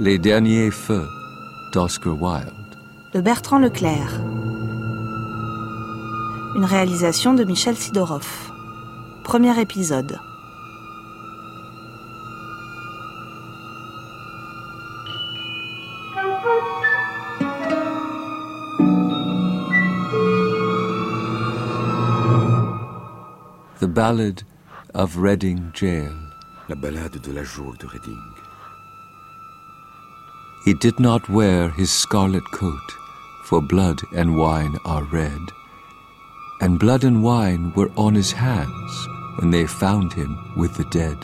Les derniers feux d'Oscar Wilde. De Bertrand Leclerc. Une réalisation de Michel Sidorov. Premier épisode. The Ballad of Reading Gaol. La ballade de la geôle de Reading. He did not wear his scarlet coat, for blood and wine are red. And blood and wine were on his hands when they found him with the dead.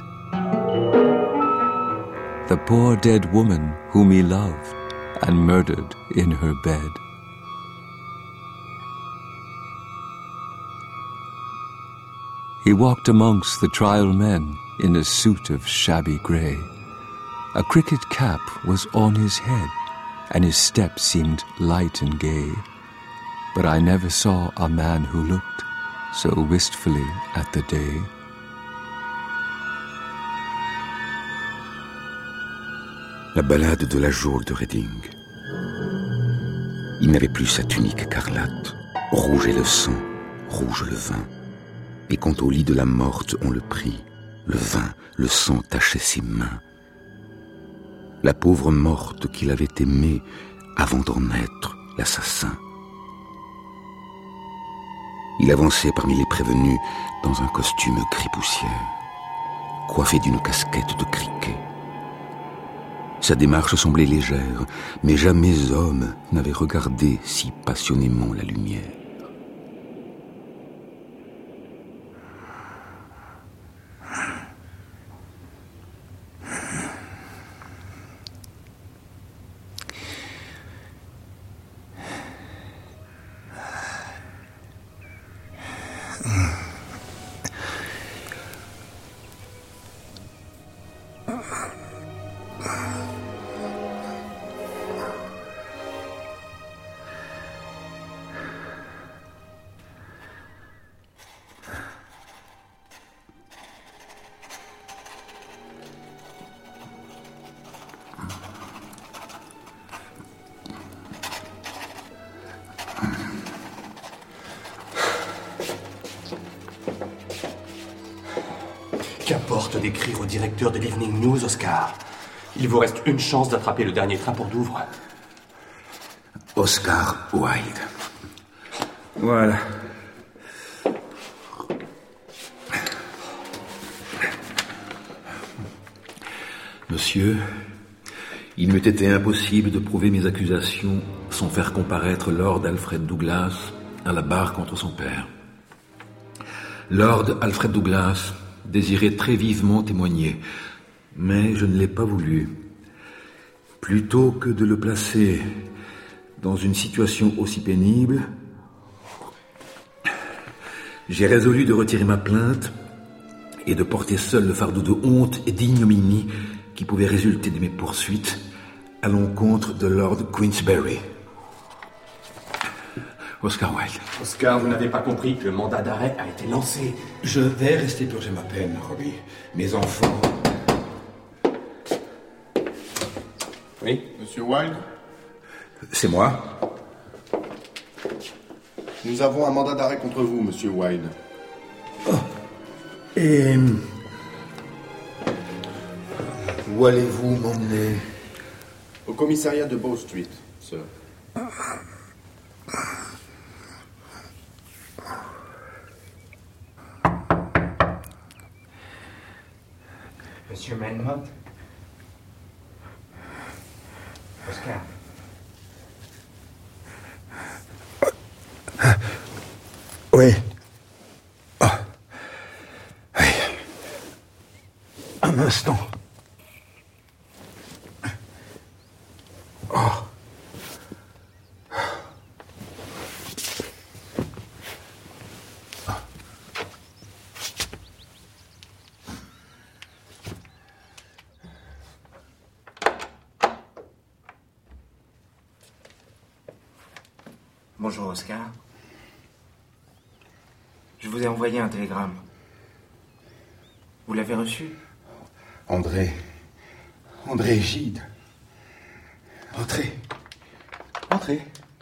The poor dead woman whom he loved and murdered in her bed. He walked amongst the trial men in a suit of shabby grey. A cricket cap was on his head, and his step seemed light and gay. But I never saw a man who looked so wistfully at the day. La ballade de la geôle de Reading. Il n'avait plus sa tunique écarlate. Rouge est le sang, rouge le vin. Et quand au lit de la morte on le prit, le vin, le sang tachait ses mains. La pauvre morte qu'il avait aimée avant d'en être l'assassin. Il avançait parmi les prévenus dans un costume gris-poussière, coiffé d'une casquette de criquet. Sa démarche semblait légère, mais jamais homme n'avait regardé si passionnément la lumière. Qu'importe d'écrire au directeur de l'Evening News, Oscar. Il vous reste une chance d'attraper le dernier train pour Douvres. Oscar Wilde. Voilà. Monsieur, il m'eût été impossible de prouver mes accusations sans faire comparaître Lord Alfred Douglas à la barre contre son père. Lord Alfred Douglas désirait très vivement témoigner, mais je ne l'ai pas voulu. Plutôt que de le placer dans une situation aussi pénible, j'ai résolu de retirer ma plainte et de porter seul le fardeau de honte et d'ignominie qui pouvait résulter de mes poursuites à l'encontre de Lord Queensberry. Oscar Wilde. Oscar, vous n'avez pas compris que le mandat d'arrêt a été lancé. Je vais rester purger ma peine, Robbie. Mes enfants... Oui? Monsieur Wilde, C'est moi. nous avons un mandat d'arrêt contre vous, monsieur Wilde. Et... où allez-vous m'emmener? Au commissariat de Bow Street, sir. Monsieur Melmoth? Oscar? Oui. Oui. Un instant. Bonjour, Oscar. Je vous ai envoyé un télégramme. Vous l'avez reçu? André Gide. Entrez. Entrez.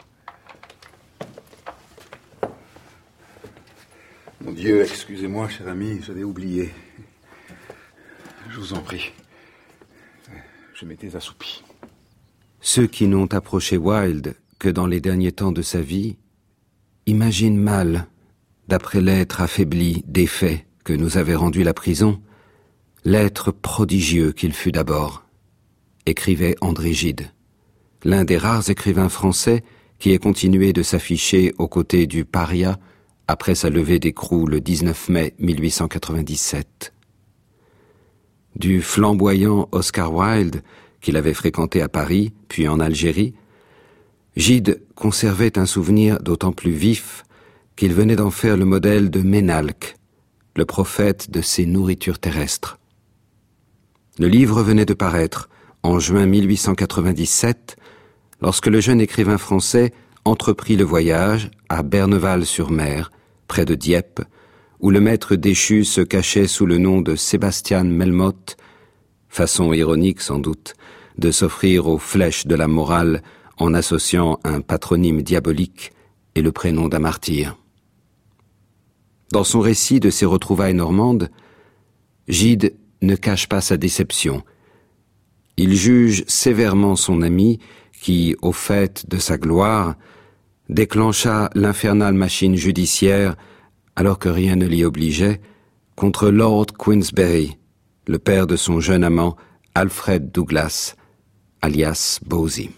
Mon Dieu, excusez-moi, cher ami, j'avais oublié. Je vous en prie. Je m'étais assoupi. Ceux qui n'ont approché Wilde que dans les derniers temps de sa vie imaginent mal, d'après l'être affaibli, défait que nous avait rendu la prison, l'être prodigieux qu'il fut d'abord, écrivait André Gide, l'un des rares écrivains français qui ait continué de s'afficher aux côtés du paria après sa levée d'écrou le 19 mai 1897. Du flamboyant Oscar Wilde, qu'il avait fréquenté à Paris, puis en Algérie, Gide conservait un souvenir d'autant plus vif qu'il venait d'en faire le modèle de Ménalque, le prophète de ces nourritures terrestres. Le livre venait de paraître en juin 1897, lorsque le jeune écrivain français entreprit le voyage à Berneval-sur-Mer, près de Dieppe, où le maître déchu se cachait sous le nom de Sébastien Melmoth, façon ironique sans doute de s'offrir aux flèches de la morale en associant un patronyme diabolique et le prénom d'un martyr. Dans son récit de ses retrouvailles normandes, Gide ne cache pas sa déception. Il juge sévèrement son ami qui, au fait de sa gloire, déclencha l'infernale machine judiciaire, alors que rien ne l'y obligeait, contre Lord Queensberry, le père de son jeune amant Alfred Douglas, alias Bosie.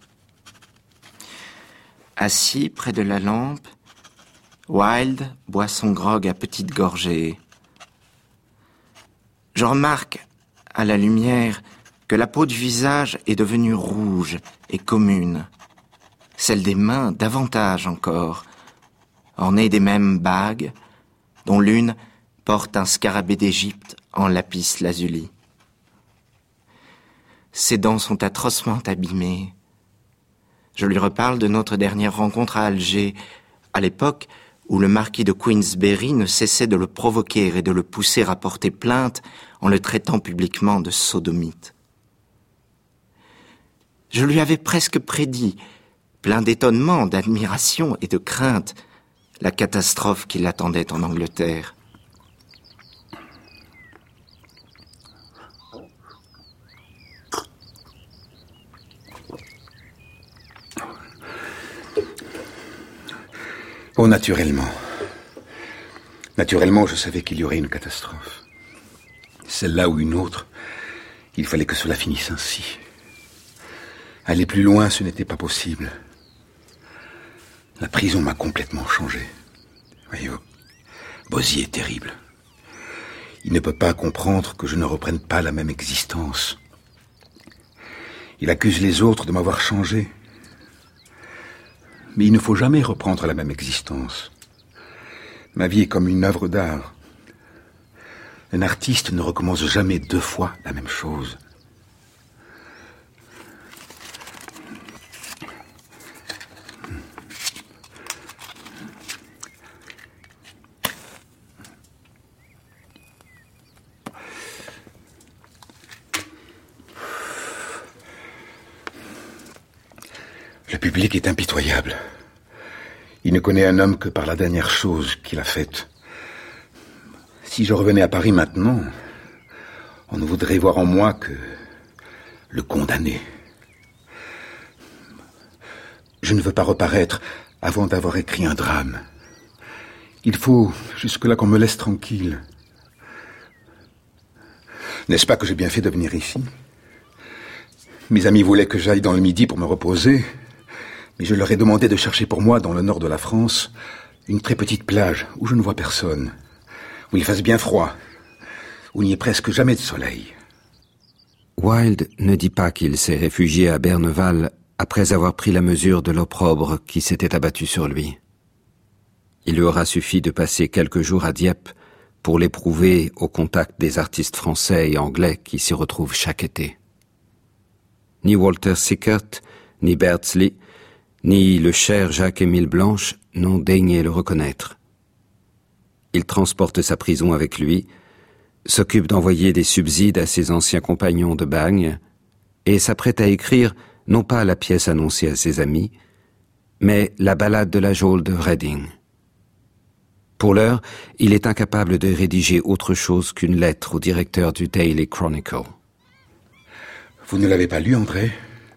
Assis près de la lampe, Wilde boit son grog à petites gorgées. Je remarque, à la lumière, que la peau du visage est devenue rouge et commune. Celle des mains davantage encore, ornée des mêmes bagues, dont l'une porte un scarabée d'Égypte en lapis lazuli. Ses dents sont atrocement abîmées. Je lui reparle de notre dernière rencontre à Alger, à l'époque où le marquis de Queensberry ne cessait de le provoquer et de le pousser à porter plainte en le traitant publiquement de sodomite. Je lui avais presque prédit, plein d'étonnement, d'admiration et de crainte, la catastrophe qui l'attendait en Angleterre. Oh, naturellement. Naturellement, je savais qu'il y aurait une catastrophe. Celle-là ou une autre, il fallait que cela finisse ainsi. Aller plus loin, ce n'était pas possible. La prison m'a complètement changé. Voyez-vous, Bosie est terrible. Il ne peut pas comprendre que je ne reprenne pas la même existence. Il accuse les autres de m'avoir changé. Mais il ne faut jamais reprendre la même existence. Ma vie est comme une œuvre d'art. Un artiste ne recommence jamais 2 fois la même chose. Le public est impitoyable. Il ne connaît un homme que par la dernière chose qu'il a faite. Si je revenais à Paris maintenant, on ne voudrait voir en moi que le condamné. Je ne veux pas reparaître avant d'avoir écrit un drame. Il faut jusque-là qu'on me laisse tranquille. N'est-ce pas que j'ai bien fait de venir ici? Mes amis voulaient que j'aille dans le Midi pour me reposer, mais je leur ai demandé de chercher pour moi, dans le nord de la France, une très petite plage où je ne vois personne, où il fasse bien froid, où il n'y ait presque jamais de soleil. Wilde ne dit pas qu'il s'est réfugié à Berneval après avoir pris la mesure de l'opprobre qui s'était abattu sur lui. Il lui aura suffi de passer quelques jours à Dieppe pour l'éprouver au contact des artistes français et anglais qui s'y retrouvent chaque été. Ni Walter Sickert, ni Beardsley, ni le cher Jacques-Émile Blanche n'ont daigné le reconnaître. Il transporte sa prison avec lui, s'occupe d'envoyer des subsides à ses anciens compagnons de bagne et s'apprête à écrire non pas la pièce annoncée à ses amis, mais la ballade de la geôle de Reading. Pour l'heure, il est incapable de rédiger autre chose qu'une lettre au directeur du Daily Chronicle. Vous ne l'avez pas lu, André?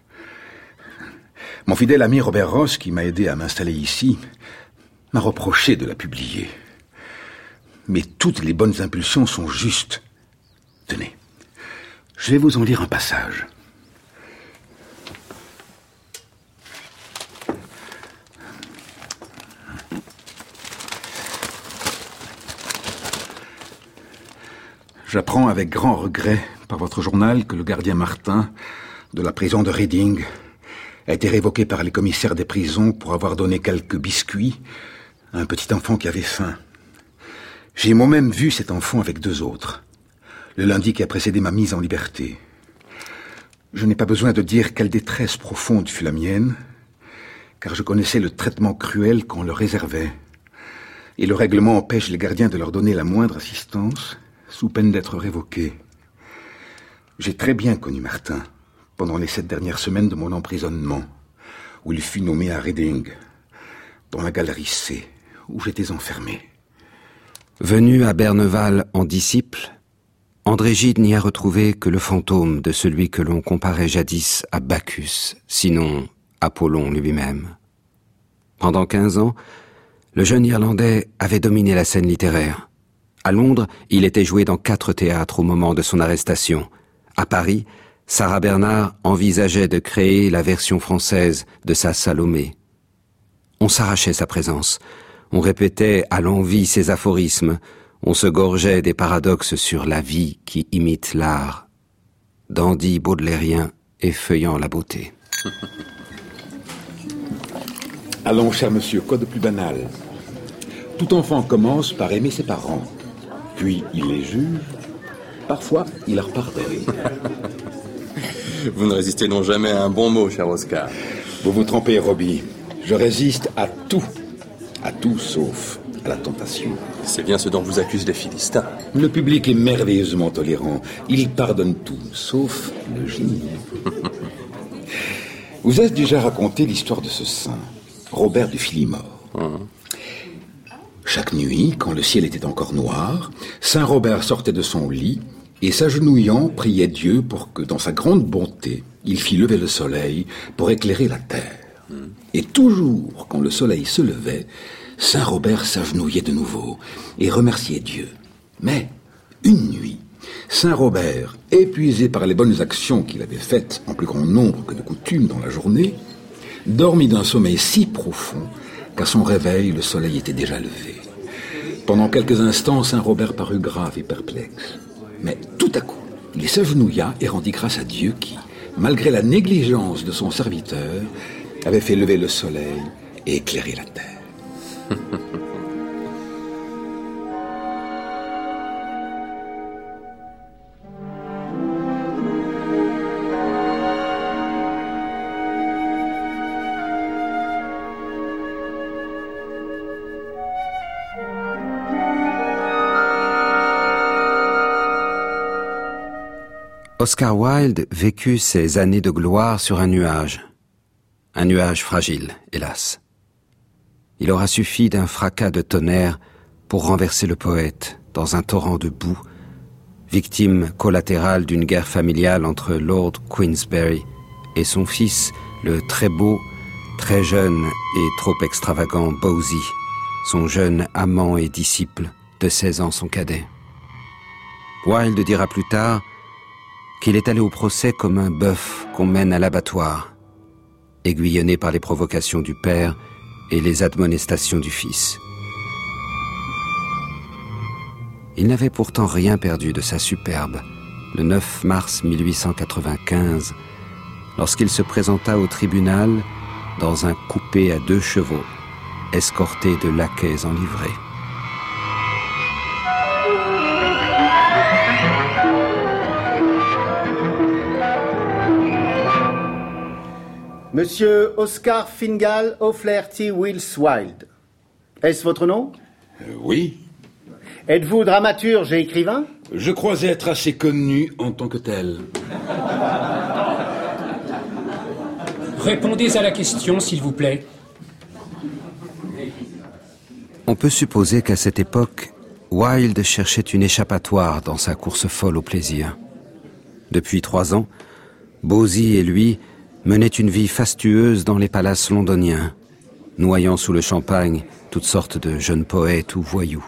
Mon fidèle ami Robert Ross, qui m'a aidé à m'installer ici, m'a reproché de la publier. Mais toutes les bonnes impulsions sont justes. Tenez, je vais vous en lire un passage. J'apprends avec grand regret par votre journal que le gardien Martin de la prison de Reading a été révoqué par les commissaires des prisons pour avoir donné quelques biscuits à un petit enfant qui avait faim. J'ai moi-même vu cet enfant avec 2 autres, le lundi qui a précédé ma mise en liberté. Je n'ai pas besoin de dire quelle détresse profonde fut la mienne, car je connaissais le traitement cruel qu'on leur réservait. Et le règlement empêche les gardiens de leur donner la moindre assistance, sous peine d'être révoqués. J'ai très bien connu Martin pendant les 7 dernières semaines de mon emprisonnement, où il fut nommé à Reading, dans la galerie C, où j'étais enfermé. Venu à Berneval en disciple, André Gide n'y a retrouvé que le fantôme de celui que l'on comparait jadis à Bacchus, sinon Apollon lui-même. Pendant 15 ans, le jeune Irlandais avait dominé la scène littéraire. À Londres, il était joué dans 4 théâtres au moment de son arrestation. À Paris, Sarah Bernard envisageait de créer la version française de sa Salomé. On s'arrachait sa présence, on répétait à l'envi ses aphorismes, on se gorgeait des paradoxes sur la vie qui imite l'art. Dandy baudelairien effeuillant la beauté. Allons, cher monsieur, quoi de plus banal? Tout enfant commence par aimer ses parents. Puis il les juge, parfois il leur pardonne. Vous ne résistez donc jamais à un bon mot, cher Oscar. Vous vous trompez, Robbie. Je résiste à tout sauf à la tentation. C'est bien ce dont vous accusent les Philistins. Le public est merveilleusement tolérant. Il pardonne tout, sauf le génie. Vous avez déjà raconté l'histoire de ce saint, Robert de Filimore. Chaque nuit, quand le ciel était encore noir, saint Robert sortait de son lit et, s'agenouillant, priait Dieu pour que, dans sa grande bonté, il fît lever le soleil pour éclairer la terre. Et toujours, quand le soleil se levait, saint Robert s'agenouillait de nouveau et remerciait Dieu. Mais, une nuit, saint Robert, épuisé par les bonnes actions qu'il avait faites en plus grand nombre que de coutume dans la journée, dormit d'un sommeil si profond qu'à son réveil, le soleil était déjà levé. Pendant quelques instants, saint Robert parut grave et perplexe. Mais tout à coup, il s'agenouilla et rendit grâce à Dieu qui, malgré la négligence de son serviteur, avait fait lever le soleil et éclairer la terre. Oscar Wilde vécut ses années de gloire sur un nuage fragile, hélas. Il aura suffi d'un fracas de tonnerre pour renverser le poète dans un torrent de boue, victime collatérale d'une guerre familiale entre Lord Queensberry et son fils, le très beau, très jeune et trop extravagant Bosie, son jeune amant et disciple de 16 ans son cadet. Wilde dira plus tard qu'il est allé au procès comme un bœuf qu'on mène à l'abattoir, aiguillonné par les provocations du père et les admonestations du fils. Il n'avait pourtant rien perdu de sa superbe, le 9 mars 1895, lorsqu'il se présenta au tribunal dans un coupé à 2 chevaux, escorté de laquais en livrée. Monsieur Oscar Fingal O'Flaherty Wills Wilde. Est-ce votre nom? Oui. Êtes-vous dramaturge et écrivain? Je crois être assez connu en tant que tel. Répondez à la question, s'il vous plaît. On peut supposer qu'à cette époque, Wilde cherchait une échappatoire dans sa course folle au plaisir. Depuis 3 ans, Bosie et lui menaient une vie fastueuse dans les palaces londoniens, noyant sous le champagne toutes sortes de jeunes poètes ou voyous.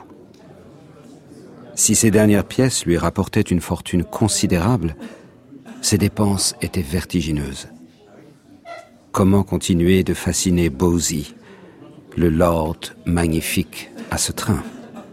Si ces dernières pièces lui rapportaient une fortune considérable, ses dépenses étaient vertigineuses. Comment continuer de fasciner Bosie, le lord magnifique, à ce train?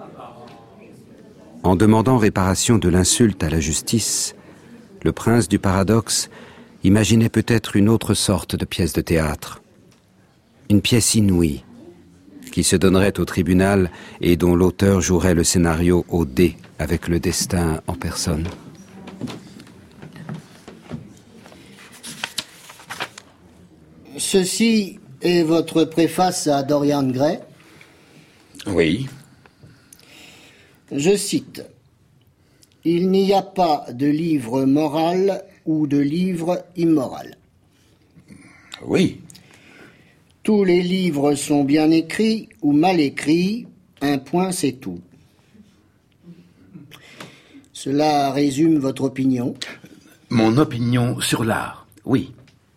En demandant réparation de l'insulte à la justice, le prince du paradoxe imaginait peut-être une autre sorte de pièce de théâtre. Une pièce inouïe, qui se donnerait au tribunal et dont l'auteur jouerait le scénario au dé avec le destin en personne. Ceci est votre préface à Dorian Gray? Oui. Je cite. « Il n'y a pas de livre moral ou de livre immoral. » Oui. « Tous les livres sont bien écrits ou mal écrits, un point c'est tout. » Cela résume votre opinion? Mon opinion sur l'art, oui.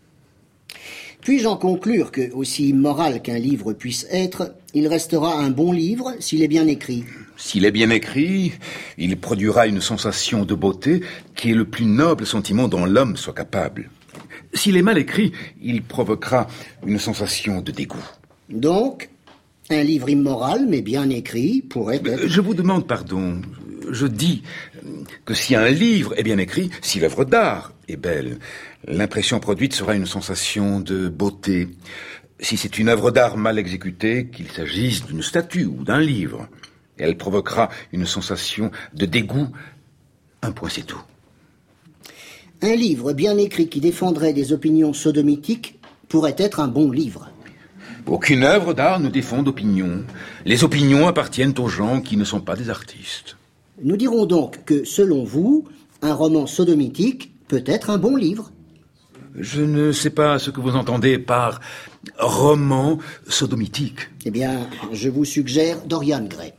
Puis-je en conclure que, aussi immoral qu'un livre puisse être, il restera un bon livre s'il est bien écrit? S'il est bien écrit, il produira une sensation de beauté qui est le plus noble sentiment dont l'homme soit capable. S'il est mal écrit, il provoquera une sensation de dégoût. Donc, un livre immoral mais bien écrit pourrait être... Je vous demande pardon. Je dis que si un livre est bien écrit, si l'œuvre d'art est belle, l'impression produite sera une sensation de beauté. Si c'est une œuvre d'art mal exécutée, qu'il s'agisse d'une statue ou d'un livre, elle provoquera une sensation de dégoût. Un point, c'est tout. Un livre bien écrit qui défendrait des opinions sodomitiques pourrait être un bon livre. Aucune œuvre d'art ne défend d'opinion. Les opinions appartiennent aux gens qui ne sont pas des artistes. Nous dirons donc que, selon vous, un roman sodomitique peut être un bon livre. Je ne sais pas ce que vous entendez par roman sodomitique. Eh bien, je vous suggère Dorian Gray.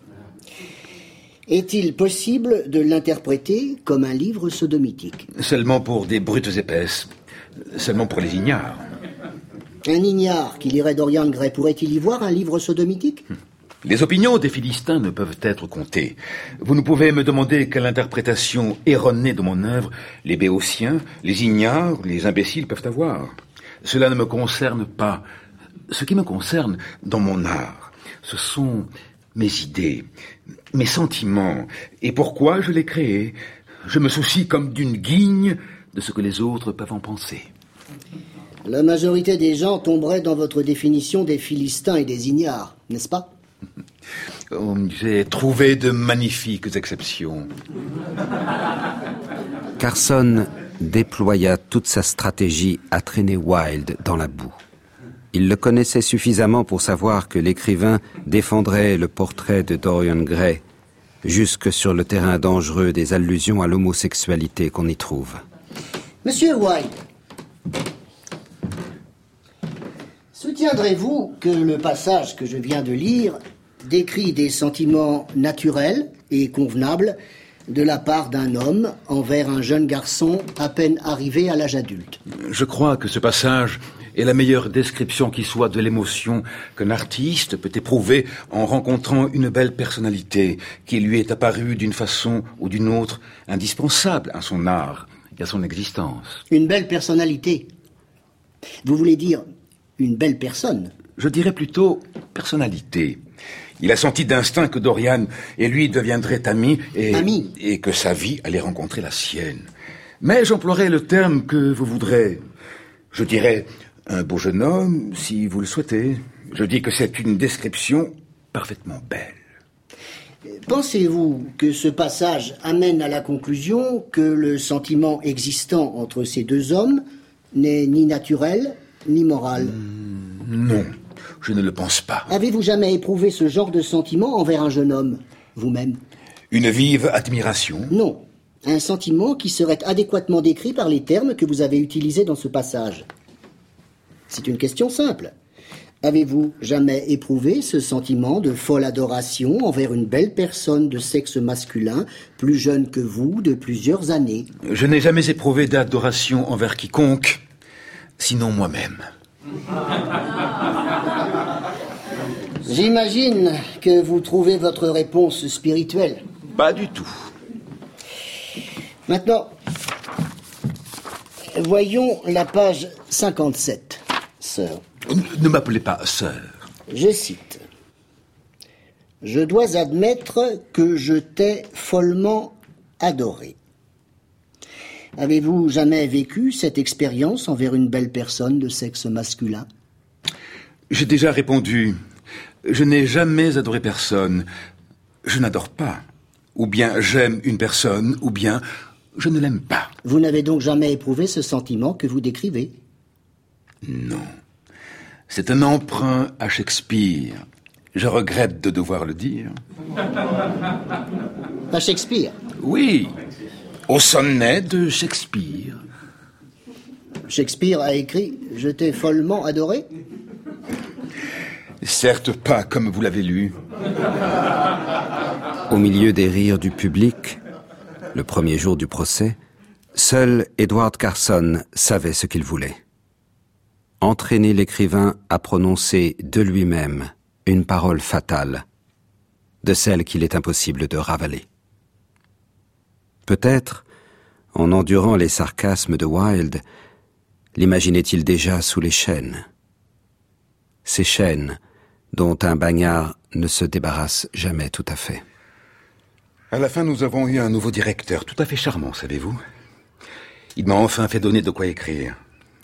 Est-il possible de l'interpréter comme un livre sodomitique? Seulement pour des brutes épaisses. Seulement pour les ignares. Un ignare qui lirait Dorian Gray pourrait-il y voir un livre sodomitique? Les opinions des Philistins ne peuvent être comptées. Vous ne pouvez me demander quelle interprétation erronée de mon œuvre les béotiens, les ignares, les imbéciles peuvent avoir. Cela ne me concerne pas. Ce qui me concerne dans mon art, ce sont mes idées, mes sentiments, et pourquoi je les crée. Je me soucie comme d'une guigne de ce que les autres peuvent en penser. La majorité des gens tomberaient dans votre définition des Philistins et des ignares, n'est-ce pas? J'ai trouvé de magnifiques exceptions. Carson déploya toute sa stratégie à traîner Wilde dans la boue. Il le connaissait suffisamment pour savoir que l'écrivain défendrait le portrait de Dorian Gray jusque sur le terrain dangereux des allusions à l'homosexualité qu'on y trouve. Monsieur Wilde, soutiendrez-vous que le passage que je viens de lire décrit des sentiments naturels et convenables de la part d'un homme envers un jeune garçon à peine arrivé à l'âge adulte? Je crois que ce passage est la meilleure description qui soit de l'émotion qu'un artiste peut éprouver en rencontrant une belle personnalité qui lui est apparue d'une façon ou d'une autre indispensable à son art et à son existence. Une belle personnalité? Vous voulez dire une belle personne? Je dirais plutôt personnalité. Il a senti d'instinct que Dorian et lui deviendraient amis et que sa vie allait rencontrer la sienne. Mais j'emploierai le terme que vous voudrez. Je dirais un beau jeune homme, si vous le souhaitez. Je dis que c'est une description parfaitement belle. Pensez-vous que ce passage amène à la conclusion que le sentiment existant entre ces deux hommes n'est ni naturel ni moral? Non, je ne le pense pas. Avez-vous jamais éprouvé ce genre de sentiment envers un jeune homme, vous-même? Une vive admiration? Non, un sentiment qui serait adéquatement décrit par les termes que vous avez utilisés dans ce passage. C'est une question simple. Avez-vous jamais éprouvé ce sentiment de folle adoration envers une belle personne de sexe masculin, plus jeune que vous, de plusieurs années? Je n'ai jamais éprouvé d'adoration envers quiconque, sinon moi-même. J'imagine que vous trouvez votre réponse spirituelle. Pas du tout. Maintenant, voyons la page 57, sœur. Ne m'appelez pas sœur. Je cite. « Je dois admettre que je t'ai follement adoré. » Avez-vous jamais vécu cette expérience envers une belle personne de sexe masculin? J'ai déjà répondu. Je n'ai jamais adoré personne. Je n'adore pas. Ou bien j'aime une personne, ou bien je ne l'aime pas. Vous n'avez donc jamais éprouvé ce sentiment que vous décrivez? Non. C'est un emprunt à Shakespeare. Je regrette de devoir le dire. À Shakespeare? Oui, au sonnet de Shakespeare. Shakespeare a écrit « Je t'ai follement adoré » ? Certes pas comme vous l'avez lu. Au milieu des rires du public, le premier jour du procès, seul Edward Carson savait ce qu'il voulait. Entraîner l'écrivain à prononcer de lui-même une parole fatale, de celle qu'il est impossible de ravaler. Peut-être, en endurant les sarcasmes de Wilde, l'imaginait-il déjà sous les chaînes. Ces chaînes dont un bagnard ne se débarrasse jamais tout à fait. À la fin, nous avons eu un nouveau directeur, tout à fait charmant, savez-vous. Il m'a enfin fait donner de quoi écrire.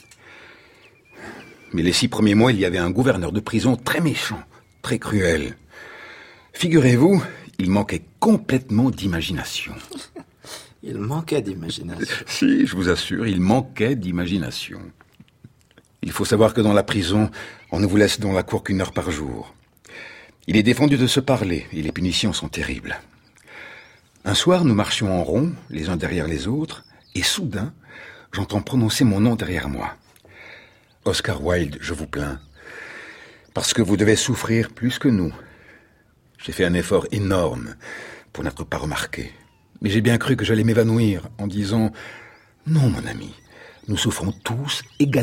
Mais les 6 premiers mois, il y avait un gouverneur de prison très méchant, très cruel. Figurez-vous, il manquait complètement d'imagination. Il manquait d'imagination. Si, je vous assure, il manquait d'imagination. Il faut savoir que dans la prison, on ne vous laisse dans la cour qu'1 heure par jour. Il est défendu de se parler, et les punitions sont terribles. Un soir, nous marchions en rond, les uns derrière les autres, et soudain, j'entends prononcer mon nom derrière moi. Oscar Wilde, je vous plains, parce que vous devez souffrir plus que nous. J'ai fait un effort énorme pour n'être pas remarqué. Mais j'ai bien cru que j'allais m'évanouir en disant « Non, mon ami, nous souffrons tous également. »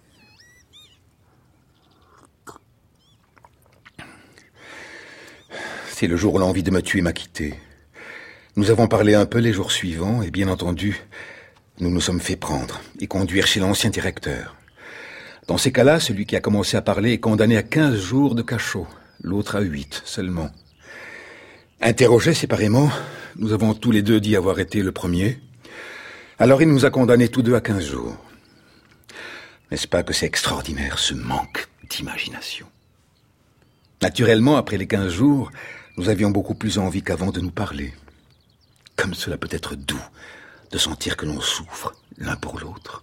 C'est le jour où l'envie de me tuer m'a quitté. Nous avons parlé un peu les jours suivants et bien entendu, nous nous sommes fait prendre et conduire chez l'ancien directeur. Dans ces cas-là, celui qui a commencé à parler est condamné à 15 jours de cachot, l'autre à 8 seulement. Interrogés séparément, nous avons tous les deux dit avoir été le premier. Alors il nous a condamnés tous deux à 15 jours. N'est-ce pas que c'est extraordinaire, ce manque d'imagination? Naturellement, après les 15 jours, nous avions beaucoup plus envie qu'avant de nous parler. Comme cela peut être doux de sentir que l'on souffre l'un pour l'autre.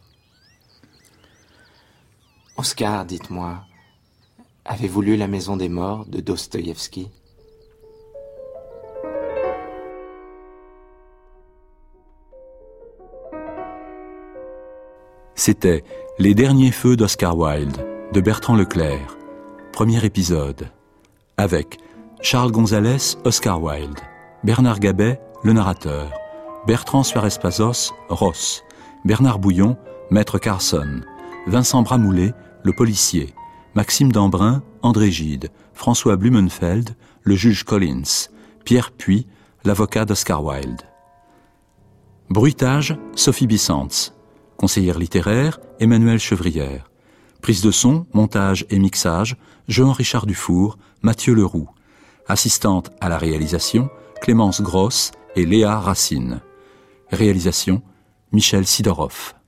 Oscar, dites-moi, avez-vous lu La Maison des Morts de Dostoïevski? C'était Les derniers feux d'Oscar Wilde, de Bertrand Leclerc. Premier épisode. Avec Charles Gonzalez, Oscar Wilde. Bernard Gabet, le narrateur. Bertrand Suarez-Pazos, Ross. Bernard Bouillon, Maître Carson. Vincent Bramoulet, le policier. Maxime Dambrun, André Gide. François Blumenfeld, le juge Collins. Pierre Puy, l'avocat d'Oscar Wilde. Bruitage, Sophie Bissantz. Conseillère littéraire, Emmanuelle Chevrière. Prise de son, montage et mixage, Jean-Richard Dufour, Mathieu Leroux. Assistante à la réalisation, Clémence Grosse et Léa Racine. Réalisation, Michel Sidorov.